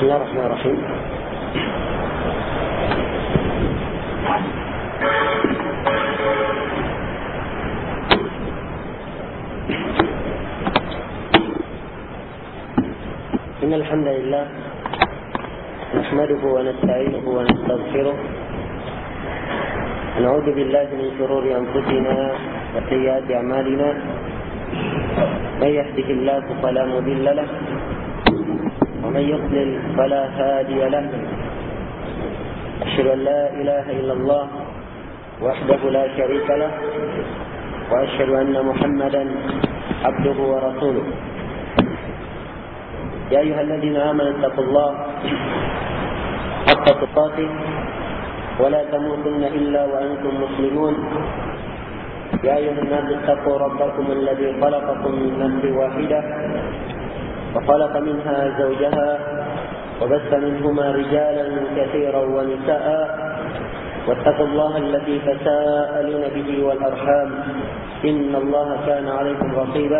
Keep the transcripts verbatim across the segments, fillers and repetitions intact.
Bismillahirrahmanirrahim. Innal hamdalillah nahmaduhu wa nasta'inuhu wa nastaghfiruh. Na'udzu billahi min shururi anfusina wa sayyiati a'malina. May yahdihillahu fala mudilla lahu ومن يضلل فلا هادي له. أشهد أن لا إله إلا الله وحده لا شريك له وأشهد أن محمدا عبده ورسوله. يا أيها الذين آمنوا اتقوا الله حق تقاته ولا تموتن إلا وأنتم مسلمون. يا أيها الناس اتقوا ربكم الذي خلقكم من نفس واحدة وخلق منها زوجها وبث منهما رجالا كثيرا ونساء واتقوا الله الذي تساءلون به والأرحام إن الله كان عليكم رقيبا.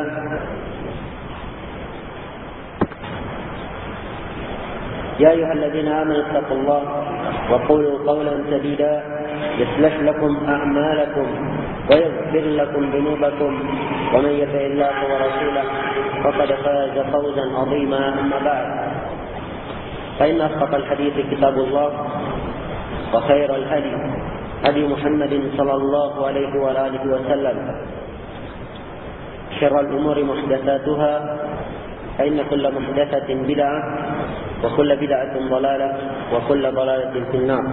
يا أيها الذين آمنوا اتقوا الله وقولوا قولا سديدا يصلح لكم أعمالكم ويغفر لكم ذنوبكم ومن يطع الله ورسوله فقد فاز فوزا عظيما. أما بعد فإن أصدق الحديث كتاب الله وخير الهدي هدي محمد صلى الله عليه وآله وسلم. شر الأمور محدثاتها فإن كل محدثة بدعة وكل بدعة ضلالة وكل ضلالة في النار.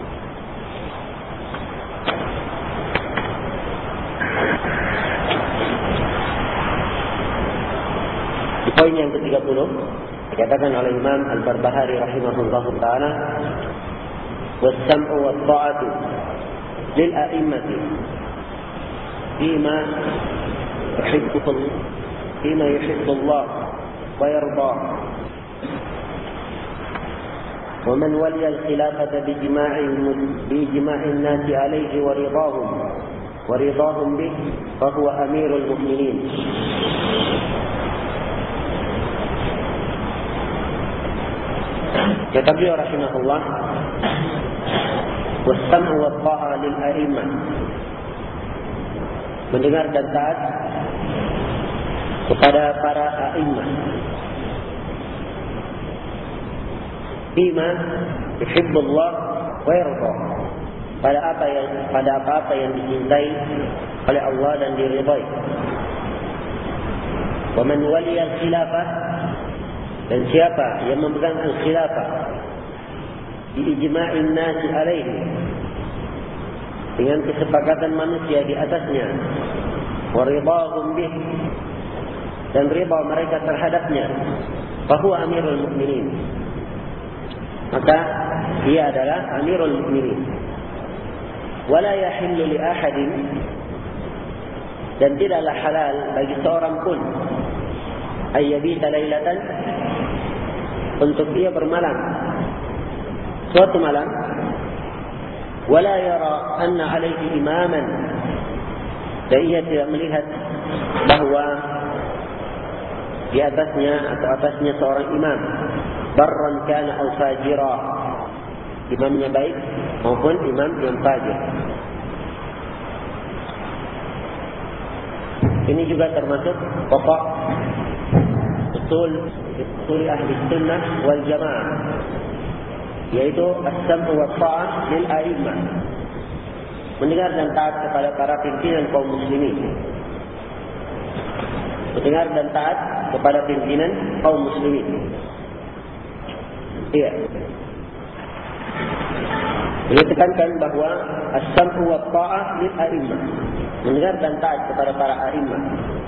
Di poin yang ketiga puluh dikatakan oleh Imam Al-Barbahari rahimahullahu taala, was-sam'u wat-ta'atu lil a'immati fima yuhibbu fima yuhibbu Allah wa yarda. ومن ولي الخلافة بجماع بجماع الناس عليه ورضاهم ورضاهم به فهو أمير المؤمنين. Kata beliau rahimahullah, was-sam'u wat-ta'ah lil a'immah, mendengar dan taat kepada para a'immah, bima yuhibbullah wa yarda, pada apa yang pada apa-apa yang dicintai oleh Allah dan diridai. Wa man waliya al-khilafah, dan siapa yang memegang al-khilafah di ijma'in nasi alaihi, dengan kesepakatan manusia di atasnya, wa ridahum bih, dan ridha mereka terhadapnya, fahuwa amirul mukminin, maka dia adalah amirul mukminin. Wala yahillu li ahadin, dan tidaklah halal bagi seorang pun ayyabita lailatan, untuk dia bermalam suatu malam, wala yara anna alaihi imaman, dan ia tidak melihat bahawa di atasnya atau atasnya seorang imam, barran kana aw fajira, imamnya baik maupun imam yang fajir. Ini juga termasuk pokok usul usul ahli sunnah wal jamaah, yaitu as-sam'u wa ta'ah lil a'immah, mendengar dan taat kepada para pimpinan kaum muslimin, mendengar dan taat kepada pimpinan kaum muslimin. Iya. Beliau tekankan bahawa as-sam'u wa ta'ah lil a'immah, mendengar dan taat kepada para a'immah,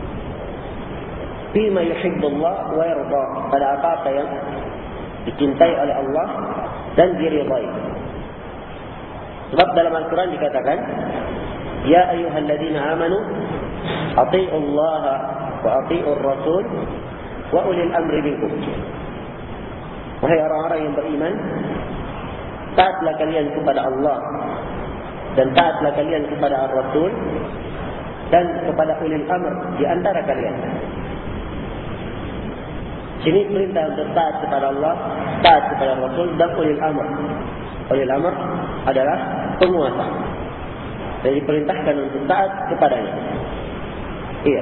fima yuhibbullah wa yarda, pada apa-apa yang dicintai oleh Allah dan diridai. Sebab dalam Al-Quran dikatakan, ya ayyuhalladzina amanu ati'ullaha wa ati'ur rasul wa ulil amri minkum. Wahai orang-orang yang beriman, taatlah kalian kepada Allah dan taatlah kalian kepada Ar-Rasul dan kepada ulil amr di antara kalian. Sini perintah untuk taat kepada Allah, taat kepada Rasul dan ulil amr. Ulil amr adalah penguasa. Jadi diperintahkan untuk taat kepadanya. Iya.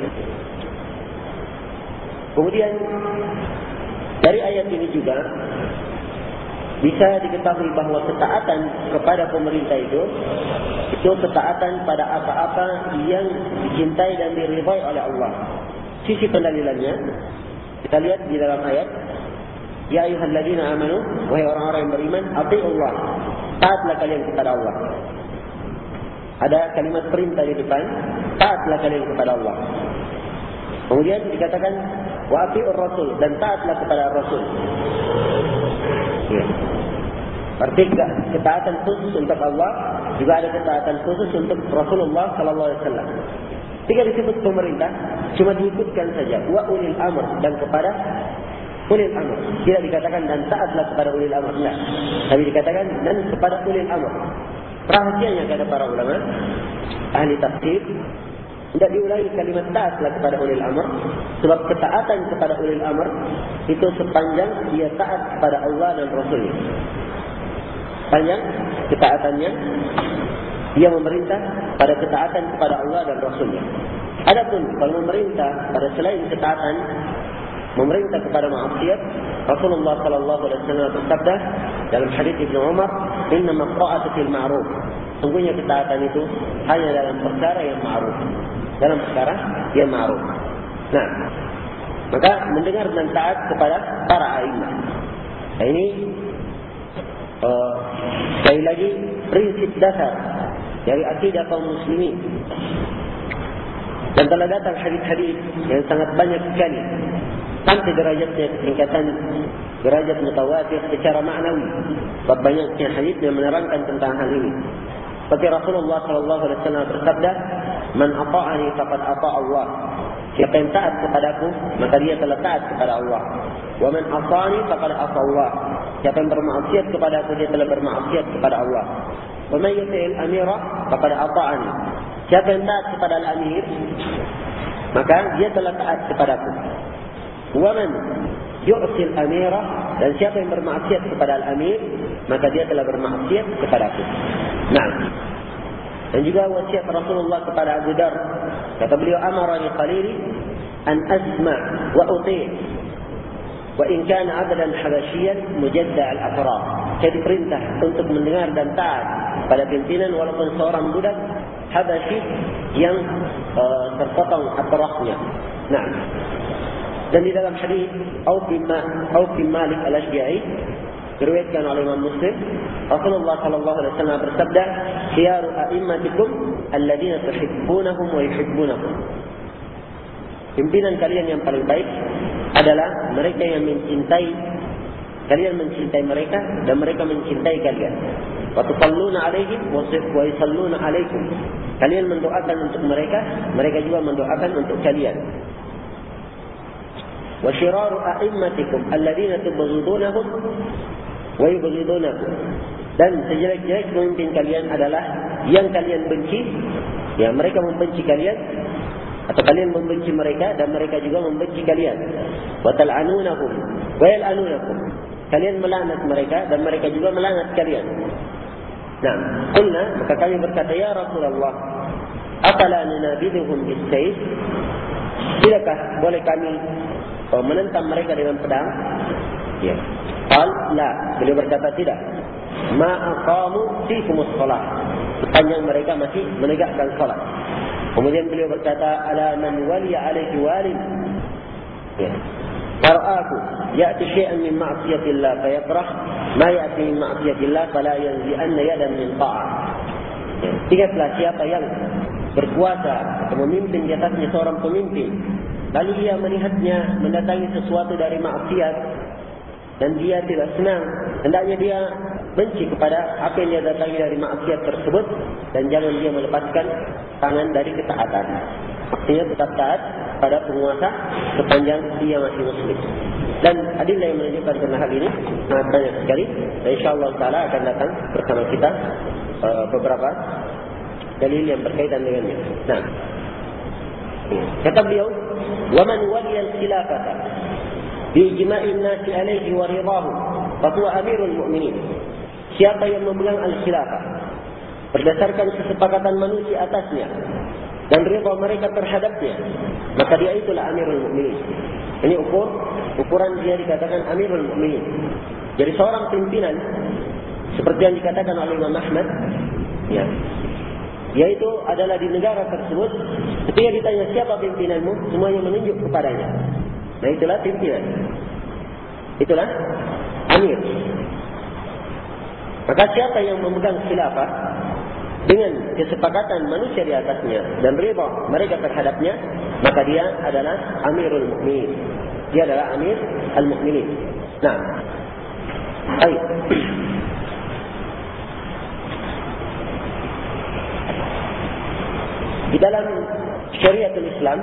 Kemudian dari ayat ini juga bisa diketahui bahawa ketaatan kepada pemerintah itu itu ketaatan pada apa-apa yang dicintai dan diridhai oleh Allah. Sisi pendalilannya kita lihat di dalam ayat, ya ayyuhalladzina amanu, wahai orang-orang yang beriman, atiiullah, taatlah kalian kepada Allah. Ada kalimat perintah di depan, taatlah kalian kepada Allah. Kemudian dikatakan wa atiur rasul, dan taatlah kepada Rasul. Ya. Arti ketaatan khusus untuk Allah, juga ada ketaatan khusus untuk Rasulullah sallallahu alaihi wasallam. Jika disebut pemerintah, cuma diikutkan saja wa ulil amr, dan kepada ulil amr. Tidak dikatakan dan taatlah kepada ulil amr, tidak. Tapi dikatakan dan kepada ulil amr. Rahasianya kata para ulama ahli tafsir, tidak diulangi kalimat taatlah kepada ulil amr, sebab ketaatan kepada ulil amr itu sepanjang dia taat kepada Allah dan Rasulnya. Sepanjang ketaatannya dia memerintah pada ketaatan kepada Allah dan Rasulnya. Adapun kalau memerintah pada selain ketaatan, memerintah kepada maksiat, Rasulullah sallallahu alaihi wasallam bersabda dalam hadis Ibnu Umar, "Innama ta'atu fil ma'ruf." Sungguhnya ketaatan itu hanya dalam perkara yang ma'ruf. Dalam perkara yang ma'ruf. Nah, maka mendengar dan taat kepada para a'immah. Nah, ini uh, sekali lagi prinsip dasar dari akidah kaum muslimin. Dan telah datang hadis-hadis yang sangat banyak sekali sampai derajatnya tingkatan derajat mutawatir secara maknawi. Sebab banyaknya hadis yang menerangkan tentang hal ini. Seperti Rasulullah sallallahu alaihi wasallam bersabda, "Man ata'ani faqad ata'a Allah." Siapa yang taat kepadaku, maka dia telah taat kepada Allah. "Wa man 'asani faqad 'asa Allah." Siapa yang bermaksiat kepadaku, dia telah bermaksiat kepada Allah. "Wa man yuti'il amira faqad ata'ani." Siapa yang taat kepada al-amir, maka dia telah taat kepadaku. "Wa man yu'sil amira," dan siapa yang bermaksiat kepada al-amir, maka dia telah bermaksiat kepadaku. Nah, dan juga wasiat Rasulullah kepada Abu Dar, kata beliau, "Amarani qalili an asma' wa uti', wa in kana 'abdan habasyian mujadda' al-atraf." Jadi perintah untuk mendengar dan taat pada pimpinan walaupun seorang budak Habasyi yang uh, terpotong atrafnya. Nah, dan di dalam hadis Auf bin Malik al-Ashja'i diriwayatkan oleh Imam Muslim, Rasulullah sallallahu alaihi wasallam bersabda, "Khiyaru a'immatikum alladziina tuhibbunahum wa yuhibbunakum." Pimpinan kalian yang paling baik adalah mereka yang mencintai kalian, mencintai mereka dan mereka mencintai kalian. Wa tusalluna 'alaihim wa yusalluna 'alaikum. Kalian mendoakan untuk mereka, mereka juga mendoakan untuk kalian. Wa syiraru a'immatikum alladziina tubghidunahum wa yubghidunakum. Dan sejelek-jelek pemimpin kalian adalah yang kalian benci, ya mereka membenci kalian, atau kalian membenci mereka dan mereka juga membenci kalian. Wa tal'anunahum wa yal'anunakum. Kalian melaknat mereka dan mereka juga melaknat kalian. Nah, qulna, maka kami berkata, "Ya Rasulullah, afala nunabiduhum bis-sayf?" Tidakkah boleh kami oh, menentang mereka dengan pedang? Ya. Qal la, beliau berkata tidak. Ma aqamu fikumus shalah, sepanjang mereka masih menegakkan salat. Kemudian beliau berkata, "Ala man waliya alaihi walin." Ya. Fara'aku ya'ti syai'an min ma'siyatillah fayakrah ma ya'ti min ma'siyatillah fala yanzi'anna yadan min ta'ah. Ingatlah siapa yang berkuasa atau memimpin di atasnya seorang pemimpin, lalu dia melihatnya mendatangi sesuatu dari maksiat dan dia tidak senang, hendaknya dia benci kepada apa yang dia datangi dari maksiat tersebut, dan jangan dia melepaskan tangan dari ketaatan. Maksudnya tetap taat pada penguasa sepanjang dia masih muslim. Dan adillah yang menunjukkan tentang hal ini sangat banyak sekali, dan insyaAllah ta'ala akan datang bersama kita uh, beberapa dalil yang berkaitan dengannya. Nah, kata beliau, "Wa man waliya al-khilafata biijma'in nasi alaihi wa ridahu fa huwa amirul mu'minin. Siapa yang memegang al-khilafah berdasarkan kesepakatan manusia atasnya dan ridha mereka terhadapnya, maka dia itulah amirul mu'minin. Ini ukur ukuran dia dikatakan amirul mu'minin. Jadi seorang pimpinan seperti yang dikatakan oleh Imam Ahmad, ya, yaitu adalah di negara tersebut, ketika ditanya siapa pimpinanmu, semuanya menunjuk kepadanya. Nah, itulah pimpinan. Itulah amir. Maka siapa yang memegang khilafah dengan kesepakatan manusia di atasnya dan ridha mereka terhadapnya, maka dia adalah amirul mukminin. Dia adalah amir al-mukminin. Nah, baik. Di dalam syariatul Islam,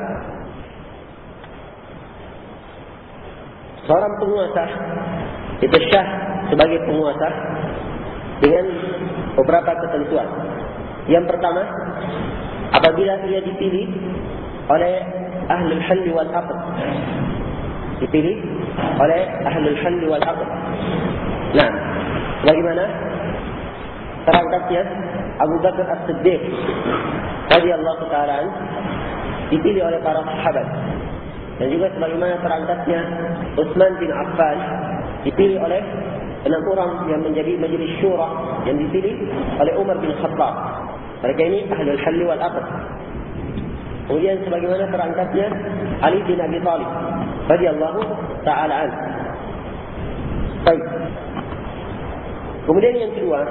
seorang penguasa itu syah sebagai penguasa dengan beberapa ketentuan. Yang pertama, apabila ia dipilih oleh ahlul hal wal aqd, dipilih oleh ahlul hal wal aqd. Nah, bagaimana terangkatnya Abu Bakar As-Siddiq radhiyallahu ta'ala dipilih oleh para sahabat, dan juga sebagaimana terangkatnya Utsman bin Affan dipilih oleh enam orang yang menjadi majelis syura yang dipilih oleh Umar bin Khattab. Mereka ini ahlul hal wal aqd. Kemudian sebagaimana terangkatnya Ali bin Abi Thalib radhiyallahu ta'ala an. Baik. Kemudian yang kedua,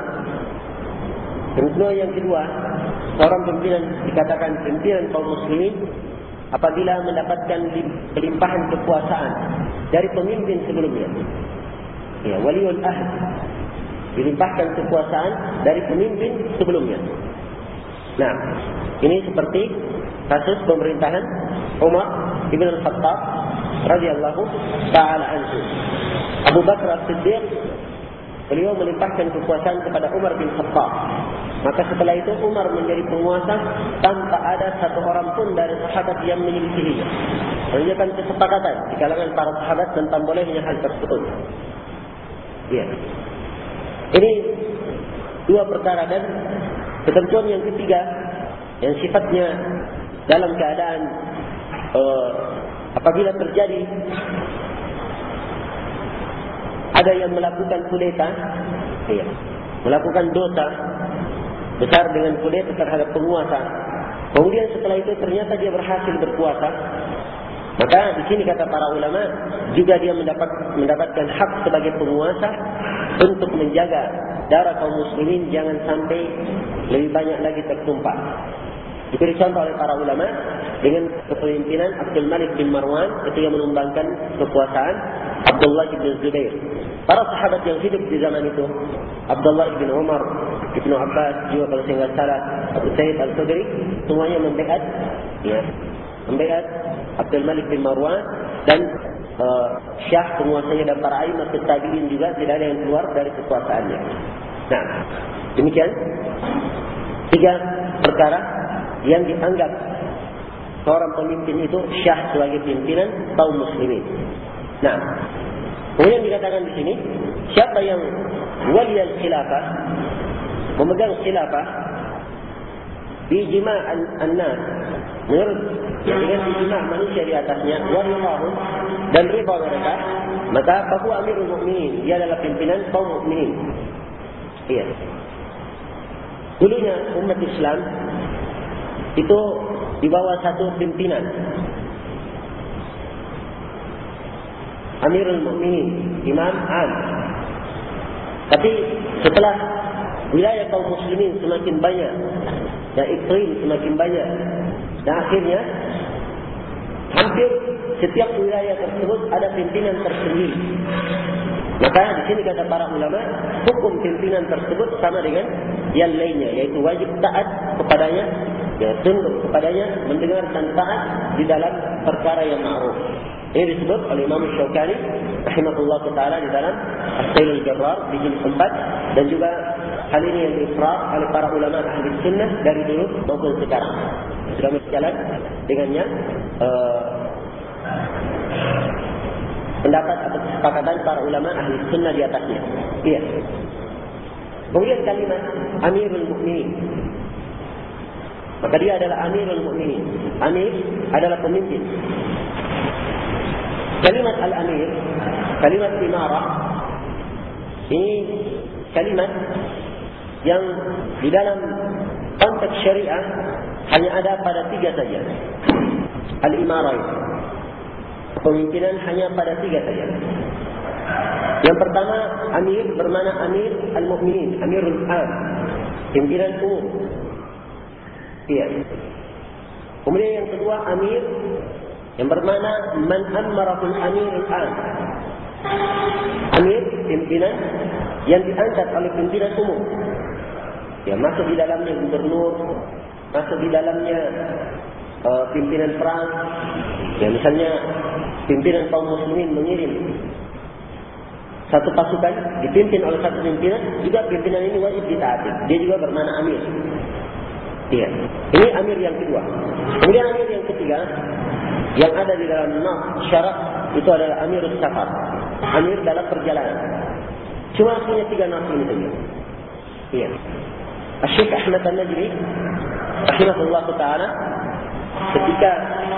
yang kedua, seorang pimpinan dikatakan pimpinan kaum muslimin apabila mendapatkan limpahan kekuasaan dari pemimpin sebelumnya. Ya, waliul ahd, dilimpahkan kekuasaan dari pemimpin sebelumnya. Nah, ini seperti kasus pemerintahan Umar bin Al-Khattab radhiyallahu ta'ala anhu. Abu Bakar As-Siddiq, beliau melimpahkan kekuasaan kepada Umar bin Khattab. Maka setelah itu Umar menjadi penguasa tanpa ada satu orang pun dari sahabat yang menyelisihinya. Menunjukkan kesepakatan di kalangan para sahabat tentang bolehnya hal tersebut. Ya. Ini dua perkara, dan ketentuan yang ketiga yang sifatnya dalam keadaan uh, apabila terjadi ada yang melakukan kudeta, ya, melakukan dosa besar dengan kudeta terhadap penguasa, kemudian setelah itu ternyata dia berhasil berkuasa, maka di sini kata para ulama juga dia mendapat mendapatkan hak sebagai penguasa untuk menjaga darah kaum muslimin jangan sampai lebih banyak lagi tertumpah. Diberi contoh oleh para ulama dengan kepemimpinan Abdul Malik bin Marwan ketika menumbangkan kekuasaan Abdullah bin Zubair. Para sahabat yang hidup di zaman itu, Abdullah bin Umar, Ibnu Abbas, juga kalau saya tidak salah Abu Sa'id Al-Khudri, semuanya membaiat, ya, membaiat Abdul Malik bin Marwan, dan uh, syah penguasanya dan para imam tabi'in juga tidak ada yang keluar dari kekuasaannya. Nah, demikian tiga perkara yang dianggap seorang pemimpin itu syah sebagai pimpinan kaum muslimin. Nah, kemudian dikatakan di sini, siapa yang wali al-khilafah, memegang khilafah bijma' an-nas, menurut dengan ijma' manusia di atasnya, waridahum, dan ridha mereka, maka fahu amirul mukminin, dia adalah pimpinan kaum mukminin. Iya. Dulunya umat Islam itu di bawah satu pimpinan, Amirul Mukminin, Imam Am. Tapi setelah wilayah kaum muslimin semakin banyak dan iklim semakin banyak, dan akhirnya hampir setiap wilayah tersebut ada pimpinan tersendiri. Maka di sini kata para ulama, hukum pimpinan tersebut sama dengan yang lainnya, yaitu wajib taat kepadanya, ya, tunduk kepadanya, mendengar dan taat di dalam perkara yang ma'ruf. Ini disebut oleh Imam Syaukani rahimahullah taala di dalam As-Sailul Jarrar di jilid empat, dan juga hal ini yang diiqrar oleh para ulama ahli sunnah dari dulu maupun sekarang. Sudah berjalan dengannya uh, pendapat atau kesepakatan para ulama ahli sunnah di atasnya. Iya. Kemudian kalimat Amirul Mukminin, maka dia adalah Amirul Mukminin. Amir adalah pemimpin. Kalimat Al-Amir, kalimat Imarah, ini kalimat yang di dalam konteks syariah hanya ada pada tiga saja. Al-Imarah itu, kepemimpinan hanya pada tiga saja. Yang pertama, Amir bermakna Amir Al-Mu'minin, Amirul Am, pimpinan umum. Iya. Kemudian yang kedua, Amir yang bermakna Man Ammarahul Amirul Am, Amir, pimpinan yang diangkat oleh pimpinan umum. Ya, masuk di dalamnya gubernur, masuk di dalamnya uh, pimpinan perang. Ya, misalnya pimpinan kaum muslimin mengirim satu pasukan dipimpin oleh satu pimpinan, juga pimpinan ini wajib ditaati. Dia juga bermakna Amir. Iya. Ini Amir yang kedua. Kemudian Amir yang ketiga yang ada di dalam nas syarak itu adalah Amirus Safar, Amir dalam perjalanan. Cuma punya tiga nas ini saja. Iya. Syekh Ahmad An-Najmi rahimahullah taala ketika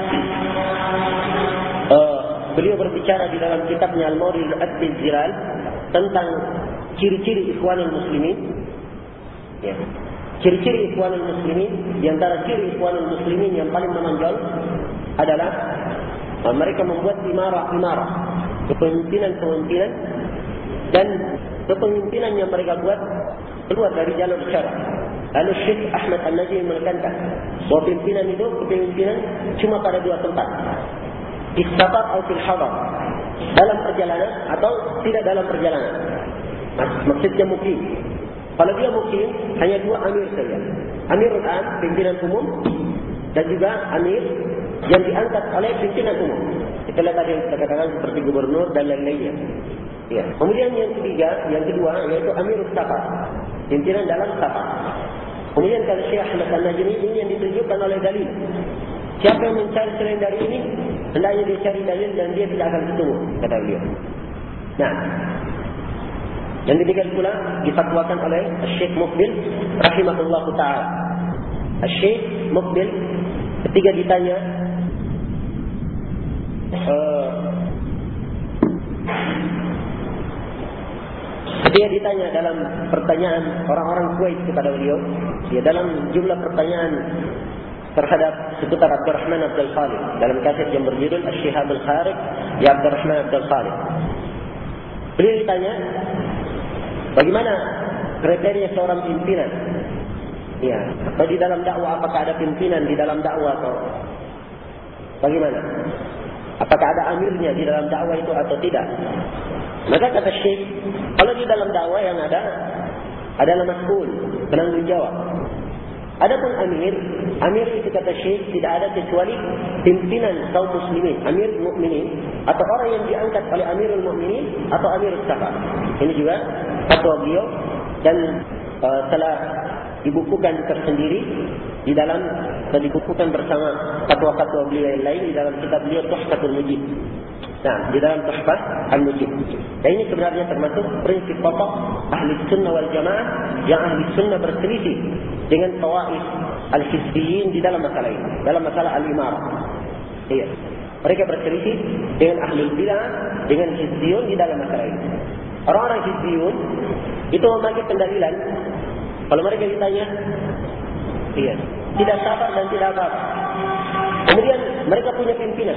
uh, beliau berbicara di dalam kitabnya Al-Mawrid Al-Zilal tentang ciri-ciri Ikhwanul Muslimin. Ya. Ciri-ciri Ikhwanul Muslimin, di antara ciri Ikhwanul Muslimin yang paling menonjol adalah uh, mereka membuat imarah-imarah, kepemimpinan-kepemimpinan, dan kepemimpinan yang mereka buat keluar dari jalur syarak. Lalu Syekh Ahmad An-Najmi menekankan bahwa pimpinan itu kepemimpinan cuma pada dua tempat, di safar atau fil hadar, dalam perjalanan atau tidak dalam perjalanan. Maksudnya mukim. Kalau dia mukim, hanya dua amir saja. Amirul Am, pimpinan umum, dan juga amir yang diangkat oleh pimpinan umum. Itulah tadi yang kita katakan seperti gubernur dan lain-lainnya. Ya. Kemudian yang ketiga, yang kedua yaitu Amirul Safar, pimpinan dalam safar. Kemudian kalau Syekh Ahmad An-Najmi ini yang ditunjukkan oleh dalil. Siapa yang mencari selain dari ini, hendaknya dia cari dalil dan dia tidak akan ketemu, kata beliau. Nah, dan demikian pula difatwakan oleh Syekh Muqbil rahimahullah taala. Syekh Muqbil ketika ditanya uh, Ketika ditanya dalam pertanyaan orang-orang Kuwait kepada beliau, ya dalam jumlah pertanyaan terhadap seputar Abdurrahman Abdul Khalid dalam kaset yang berjudul Asy-Syihab Al-Khariq ya Abdurrahman Abdul Khalid. Beliau ditanya, bagaimana kriteria seorang pimpinan? Ya, atau di dalam dakwah apakah ada pimpinan di dalam dakwah atau bagaimana? Apakah ada amirnya di dalam dakwah itu atau tidak? Maka kata Syekh, kalau di dalam dakwah yang ada adalah mas'ul, penanggung jawab. Adapun amir, amir itu kata Syekh tidak ada kecuali pimpinan kaum muslimin, amir mukminin, atau orang yang diangkat oleh Amirul Mukminin atau Amirul Safar. Ini juga fatwa beliau dan uh, telah dibukukan tersendiri di dalam dan dibukukan bersama fatwa-fatwa beliau yang lain di dalam kitab beliau Tuhfatul Mujib. Nah, di dalam Tuhfah Al-Mujib. Dan ini sebenarnya termasuk prinsip pokok ahli sunnah wal jamaah yang ahli sunnah berselisih dengan tawaif al-hizbiyin di dalam masalah ini, dalam masalah al-imarah. Iya. Mereka berselisih dengan ahli bidah, dengan hizbiyun di dalam masalah ini. Orang-orang hizbiyun itu memakai pendalilan. Kalau mereka ditanya, iya, tidak sabar dan tidak apa-apa. Kemudian mereka punya pimpinan.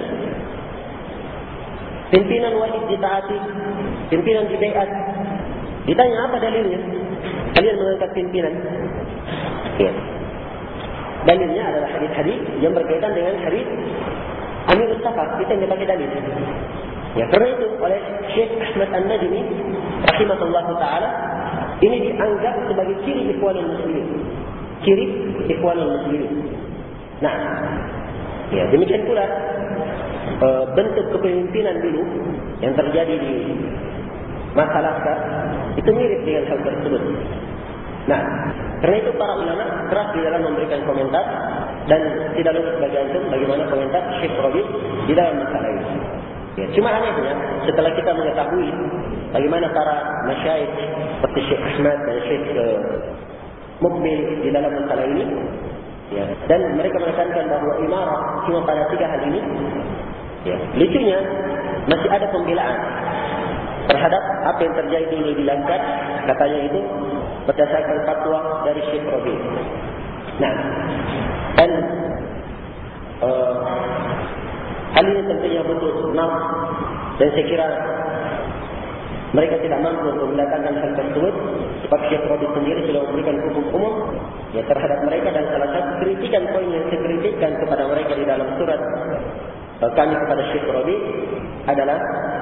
Pimpinan wajib ditaati, pimpinan dibaiat. Ditanya apa dalilnya? Kalian mengangkat pimpinan. Ya. Dalilnya adalah hadis-hadis yang berkaitan dengan hadis Amirul Safar. Kita yang pakai dalil. Ya, karena itu oleh Syekh Ahmad An-Najmi rahimahullah taala ini dianggap sebagai ciri Ikhwanul Muslimin. Ciri Ikhwanul Muslimin. Nah, ya demikian pula bentuk kepemimpinan dulu yang terjadi di masa Laskar itu mirip dengan hal tersebut. Nah, karena itu para ulama keras di dalam memberikan komentar dan tidak luput bagi antum bagaimana komentar Syekh Rabi di dalam masalah ini. Ya, cuma anehnya setelah kita mengetahui bagaimana para masyayikh seperti Syekh Ahmad dan Syekh uh, Mukbil di dalam masalah ini, ya, dan mereka menekankan bahawa imarah cuma pada tiga hal ini, ya, lucunya masih ada pembelaan terhadap apa yang terjadi ini di Langkat, katanya itu berdasarkan fatwa dari Syekh Rabi. Nah, dan uh, hal ini tentunya betul nah, dan saya kira mereka tidak mampu untuk mendatangkan hal tersebut sebab Syekh Rabi sendiri sudah memberikan hukum umum, ya, terhadap mereka, dan salah satu kritikan poin yang saya kritikkan kepada mereka di dalam surat uh, kami kepada Syekh Rabi adalah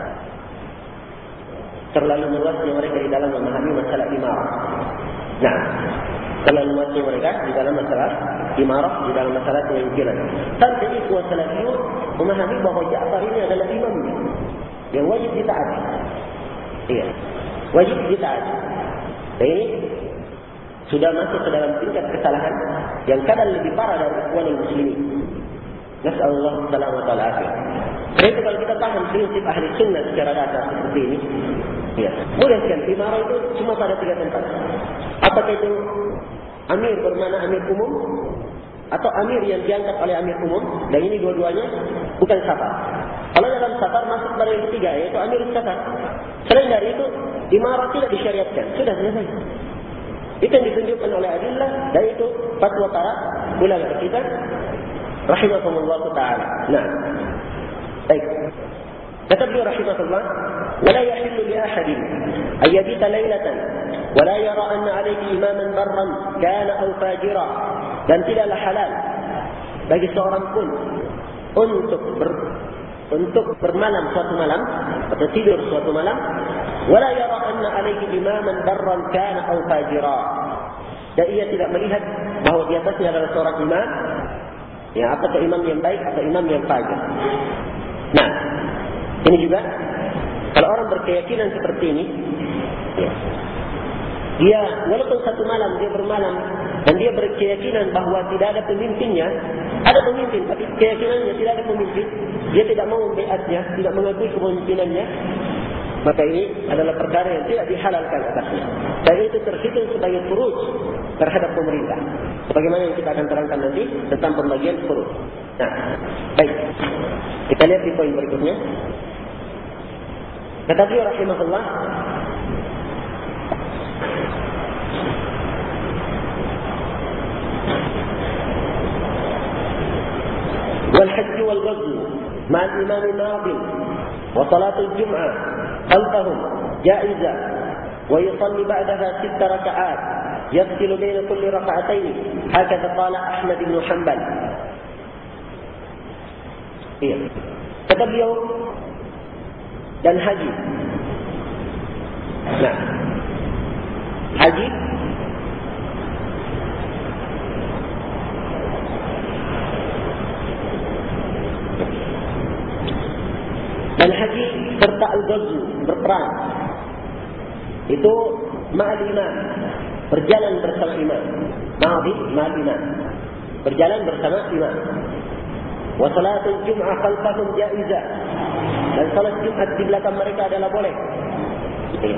terlalu luasnya mereka di dalam memahami masalah imarah. Nah, terlalu luasnya mereka di dalam masalah imarah, di dalam masalah kepemimpinan. Sampai ikhwah salafiyun memahami bahawa Ja'far ini adalah imamnya yang wajib ditaati. Iya, wajib ditaati. Dan ini sudah masuk ke dalam tingkat kesalahan yang kadang lebih parah dari ikhwanul muslimin. Nas'alullah salamah wa al-afiyah. Jadi itu kalau kita paham prinsip ahli sunnah secara dasar seperti ini, ya, boleh kan imarah itu cuma pada tiga tempat. Apakah itu amir bermakna amir umum, atau amir yang diangkat oleh amir umum, dan ini dua-duanya bukan safar. Kalau dalam safar masuk pada yang ketiga, yaitu amir safar. Selain dari itu, imarah tidak disyariatkan. Sudah selesai. Itu yang ditunjukkan oleh adillah, dan itu fatwa para ulama kita rahimahumullah ta'ala. Nah, baik. Kata beliau rahimahullah, ولا يحل لأحد أن يبيت ليلة ولا يرى أن عليه إماما برا كان أو فاجرا, dan tidaklah halal bagi seorang pun untuk ber, untuk bermalam suatu malam atau tidur suatu malam, ولا يرى أن عليه إماما برا كان أو فاجرا, dan ia tidak melihat bahawa di atasnya adalah seorang imam, ya, apakah imam yang baik atau imam yang fajir. Nah, ini juga kalau orang berkeyakinan seperti ini, ya, dia walaupun satu malam dia bermalam dan dia berkeyakinan bahawa tidak ada pemimpinnya, ada pemimpin tapi keyakinannya tidak ada pemimpin, dia tidak mau membiatnya, tidak mengakui kepemimpinannya, maka ini adalah perkara yang tidak dihalalkan atasnya. Dan itu terhitung sebagai furuj terhadap pemerintah. Sebagaimana yang kita akan terangkan nanti tentang pembagian furuj. Nah, baik. Kita lihat di poin berikutnya. Kata beliau rahimahullah, wal hajj wal ghazw ma'a al-imam al-madin wa salatul jum'ah khalfahum jaizah wa yusalli ba'daha sitt raka'at yafsilu baina kulli raka'atayn, hakadha qala Ahmad bin Hanbal. Iya. Kata beliau, dan haji. Nah, haji dan haji serta al-ghazw, berperang, itu ma'al imam, berjalan bersama imam. Ma'adhi ma'al imam, berjalan bersama imam. Wa salatul jum'ah khalfahum jaizah, dan salat Jumat di belakang mereka adalah boleh. Ya.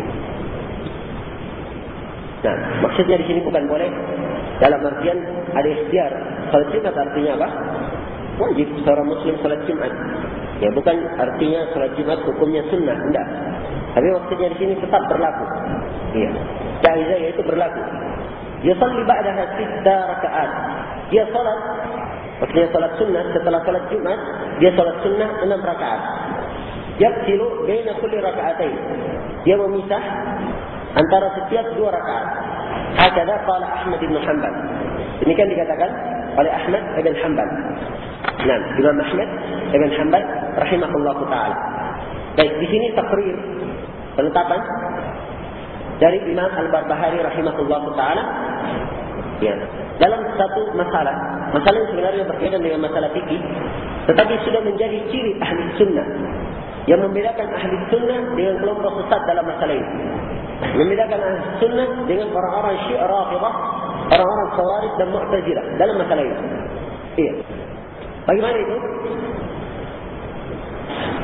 Nah, maksudnya di sini bukan boleh dalam artian ada ikhtiar. Salat Jumat artinya apa? Wajib seorang muslim salat Jumat. Ya, bukan artinya salat Jumat hukumnya sunnah, tidak. Tapi maksudnya di sini tetap berlaku. Iya. Jaizah yaitu berlaku. Dia salat ba'daha sitta raka'at. Dia salat, maksudnya salat sunnah setelah salat Jumat, dia salat sunnah enam rakaat. Yafsilu baina kulli raka'atain, dia memisah antara setiap dua rakaat. Hakadha qala Ahmad bin Hanbal. Demikian dikatakan oleh Ahmad bin Hanbal. Nah, Imam Ahmad bin Hanbal rahimahullah taala. Baik, di sini takrir penetapan dari Imam Al-Barbahari rahimahullah taala, ya, dalam satu masalah, masalah yang sebenarnya berkaitan dengan masalah fikih, tetapi sudah menjadi ciri ahli sunnah yang membedakan ahli sunnah dengan kelompok sesat dalam masalah ini. Membedakan ahli sunnah dengan orang-orang Syiah Rafidhah, orang-orang Khawarij dan Mu'tazilah dalam masalah ini. Iya. Bagaimana itu?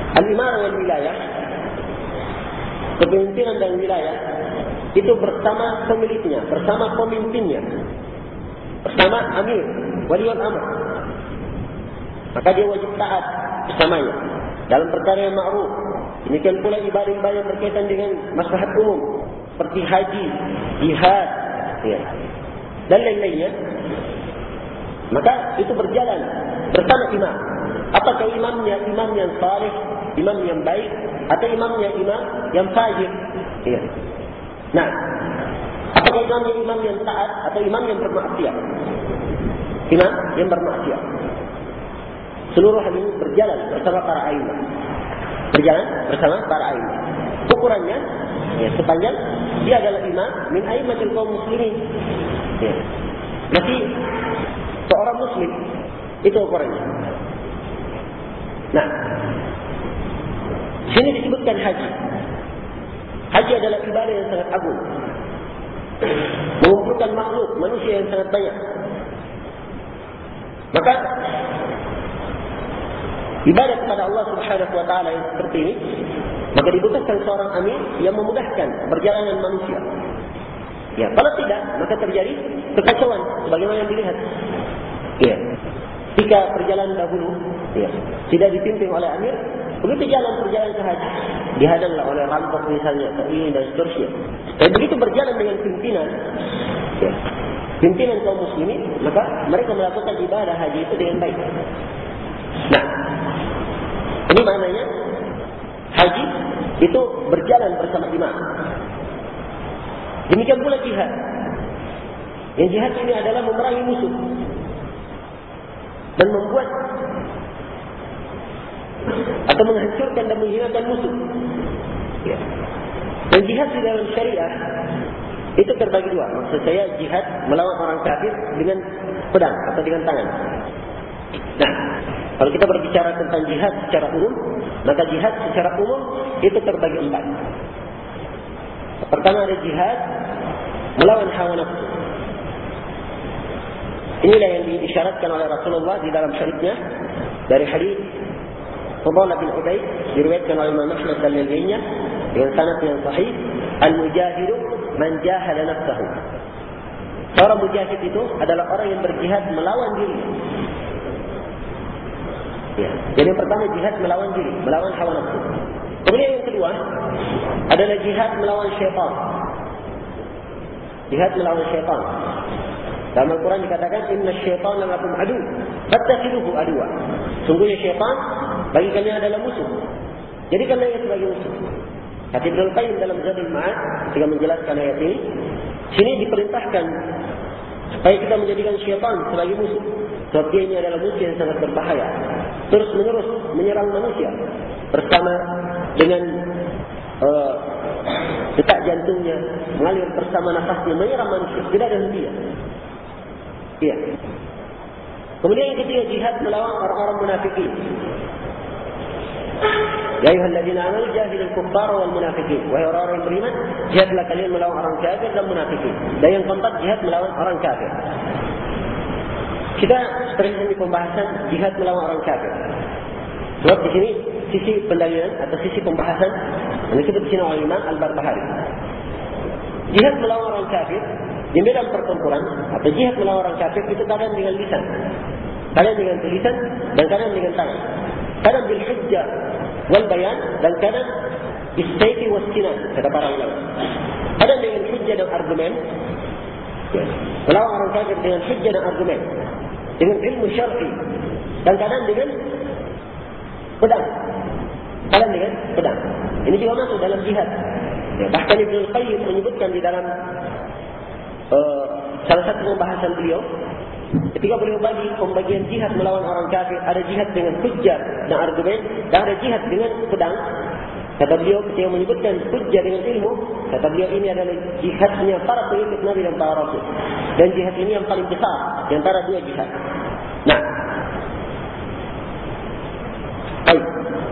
Al-imarah wal wilayah, kepemimpinan dan wilayah itu bersama pemiliknya, bersama pemimpinnya, bersama amir, waliul amr. Maka dia wajib taat bersamanya dalam perkara yang ma'ruf. Demikian pula ibadah-ibadah yang berkaitan dengan maslahat umum seperti haji, jihad, ya, dan lain-lainnya. Maka itu berjalan bersama imam. Apakah imamnya imam yang saleh, imam yang baik, atau imamnya imam yang fajir? Ya. Nah, apakah imamnya imam yang taat atau imam yang bermaksiat? Imam yang bermaksiat. Seluruh hal ini berjalan bersama para a'immah. Berjalan bersama para a'immah. Ukurannya, ya, sepanjang dia adalah imam min a'immatil qaum muslimin. Ya. Masih seorang muslim, itu ukurannya. Nah, sini disebutkan haji. Haji adalah ibadah yang sangat agung, mengumpulkan makhluk manusia yang sangat banyak. Maka ibadah kepada Allah Subhanahu wa taala yang seperti ini, maka dibutuhkan seorang amir yang memudahkan perjalanan manusia. Ya, kalau tidak, maka terjadi kekacauan sebagaimana yang dilihat. Ya. Jika perjalanan dahulu, ya, tidak dipimpin oleh amir, begitu jalan perjalanan ke haji, dihadanglah oleh rampok misalnya, ini dan seterusnya. Dan begitu berjalan dengan pimpinan, ya, pimpinan kaum muslimin, maka mereka melakukan ibadah haji itu dengan baik. Nah, ini maknanya haji itu berjalan bersama imam. Demikian pula jihad. Yang jihad ini adalah memerangi musuh dan membuat atau menghancurkan dan menghinakan musuh. Ya. Dan jihad di dalam syariah itu terbagi dua. Maksud saya jihad melawan orang kafir dengan pedang atau dengan tangan. Nah, kalau kita berbicara tentang jihad secara umum, maka jihad secara umum itu terbagi empat. Pertama ada jihad melawan hawa nafsu. Inilah yang diisyaratkan oleh Rasulullah di dalam hadisnya dari hadis Fudhalah bin Ubaid, diriwayatkan oleh Imam Ahmad dan lainnya dengan sanad yang sahih, al-mujahidu man jahada nafsahu. Seorang mujahid itu adalah orang yang berjihad melawan diri. Ya. Jadi yang pertama jihad melawan diri, melawan hawa nafsu. Kemudian yang kedua adalah jihad melawan syaitan. Jihad melawan syaitan. Dalam Al-Quran dikatakan inna syaitana lakum adu fattakhiduhu aduwa. Sungguhnya syaitan bagi kalian adalah musuh, jadikanlah ia sebagai musuh. Kata Ibnu Qayyim dalam Zadul Ma'ad ketika menjelaskan ayat ini, sini diperintahkan supaya kita menjadikan syaitan sebagai musuh. Sebab dia ini adalah musuh yang sangat berbahaya, terus menerus menyerang manusia bersama dengan uh, detak jantungnya mengalir bersama nafasnya, menyerang manusia, tidak ada hentinya. Iya. Kemudian yang ketiga jihad melawan orang-orang munafikin. Ya ayyuhalladzina amanu jahidul kuffara wal munafiqin. Wahai orang-orang yang beriman, jihadlah kalian melawan orang kafir dan munafikin. Dan yang keempat jihad melawan orang kafir. Kita sering ini pembahasan jihad melawan orang kafir. Sebab di sini sisi pendalilan atau sisi pembahasan yang disebut di sini oleh Imam Al-Barbahari. Jihad melawan orang kafir di medan pertempuran atau jihad melawan orang kafir itu kadang dengan lisan, kadang dengan tulisan, dan kadang dengan tangan. Kadang bil hujjah wal bayan dan kadang bis-sayfi was-sinan, kata para ulama. Kadang dengan hujjah dan argumen, ya, melawan orang kafir dengan hujjah dan argumen, dengan ilmu syar'i, dan kadang dengan pedang. Kadang dengan pedang. Ini juga masuk dalam jihad. Ya, bahkan Ibnu Qayyim menyebutkan di dalam uh, salah satu pembahasan beliau, ketika beliau bagi pembagian jihad melawan orang kafir, ada jihad dengan hujjah dan argumen, dan ada jihad dengan pedang. Kata beliau ketika menyebutkan hujjah dengan ilmu, kata beliau ini adalah jihadnya para pengikut Nabi dan para Rasul. Dan jihad ini yang paling besar di antara dua jihad. Nah, baik.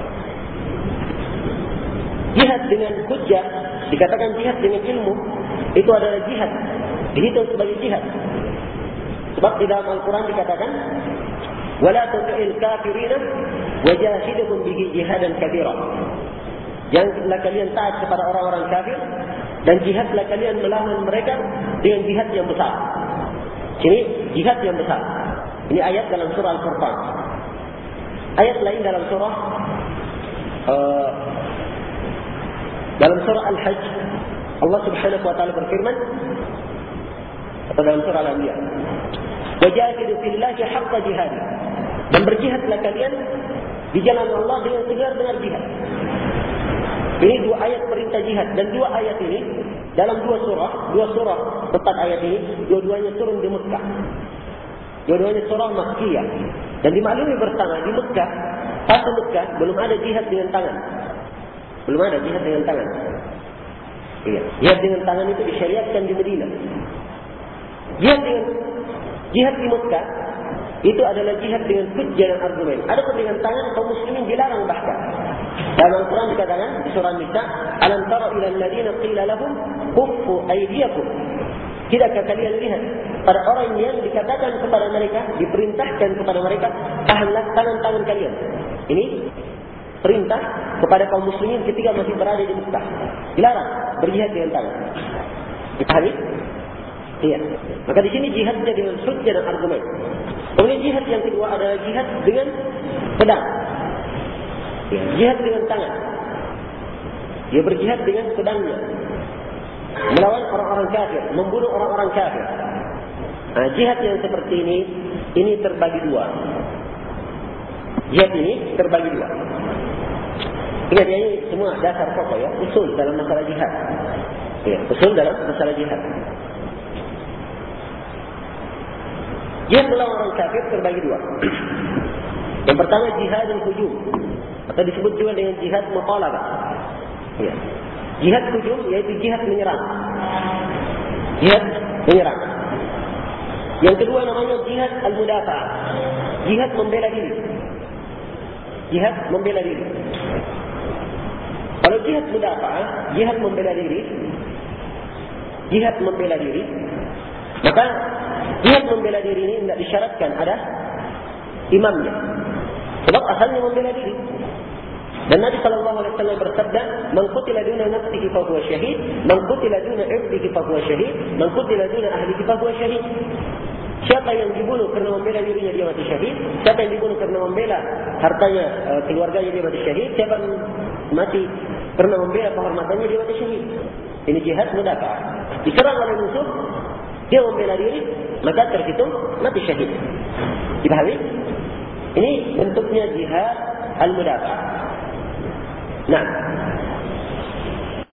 Jihad dengan hujjah, dikatakan jihad dengan ilmu, itu adalah jihad, dihitung sebagai jihad. Sebab di dalam Al-Quran dikatakan wala tuti'il kafirina Wajahidhum bihi jihadan kabira. Janganlah kalian taat kepada orang-orang kafir, dan jihadlah kalian melawan mereka dengan jihad yang besar. Ini jihad yang besar. Ini ayat dalam surah Al-Furqan. Ayat lain dalam surah uh, dalam surah Al-Hajj, Allah Subhanahu wa taala berfirman, atau dalam surah Al-Anbiya, wajahidu fillahi haqqa jihad. Dan berjihadlah kalian di jalan Allah dengan sebenar-benar jihad. Ini dua ayat perintah jihad, dan dua ayat ini dalam dua surah, dua surah tepat ayat ini, dua-duanya turun di Mekah. Dua-duanya surah Makkiyah. Dan dimaklumi bersama di Mekah, pas Mekah belum ada jihad dengan tangan. Belum ada jihad dengan tangan. Iya, jihad dengan tangan itu disyariatkan di Madinah. Jihad dengan jihad di Mekah itu adalah jihad dengan hujjah dan argumen. Adapun dengan tangan, kaum muslimin dilarang bahkan. Dalam Al-Quran dikatakan di surah Nisa, alam tara ila alladziina qila lahum kuffu aydiyakum. Tidakkah kalian lihat pada orang yang dikatakan kepada mereka, diperintahkan kepada mereka, tahanlah tangan-tangan kalian. Ini perintah kepada kaum muslimin ketika masih berada di Mekah. Dilarang berjihad dengan tangan. Dipahami? Iya. Maka di sini jihadnya dengan hujjah dan argumen. Kemudian jihad yang kedua adalah jihad dengan pedang. Ya, jihad dengan tangan. Dia berjihad dengan pedangnya, melawan orang-orang kafir, membunuh orang-orang kafir. Nah, jihad yang seperti ini, ini terbagi dua. Jihad ini terbagi dua. Ingat ya, ini semua dasar pokok ya, usul dalam masalah jihad. Ya, usul dalam masalah jihad. Jihad melawan orang kafir terbagi dua. Yang pertama jihad hujum, atau disebut juga dengan jihad mutalabah. Ya. Jihad hujum yaitu jihad menyerang. Jihad menyerang. Yang kedua namanya jihad al-mudafa', jihad membela diri. Jihad membela diri. Kalau jihad mudafa', jihad membela diri, jihad membela diri, maka jihad membela diri ini tidak disyaratkan ada imamnya. Sebab asalnya membela diri. Dan Nabi sallallahu alaihi wasallam bersabda, "Man qutila duna nafsihi fa huwa syahid, man qutila duna 'irdihi fa huwa syahid, man qutila duna ahlihi fa huwa syahid." Siapa yang dibunuh karena membela dirinya dia mati syahid, siapa yang dibunuh karena membela hartanya, keluarganya dia mati syahid, siapa yang mati karena membela kehormatannya dia mati syahid. Ini jihad mudafa'. Diserang oleh musuh, dia membela diri, maka terhitung mati syahid. Dipahami? Ini bentuknya jihad al-mudafa'. Nah,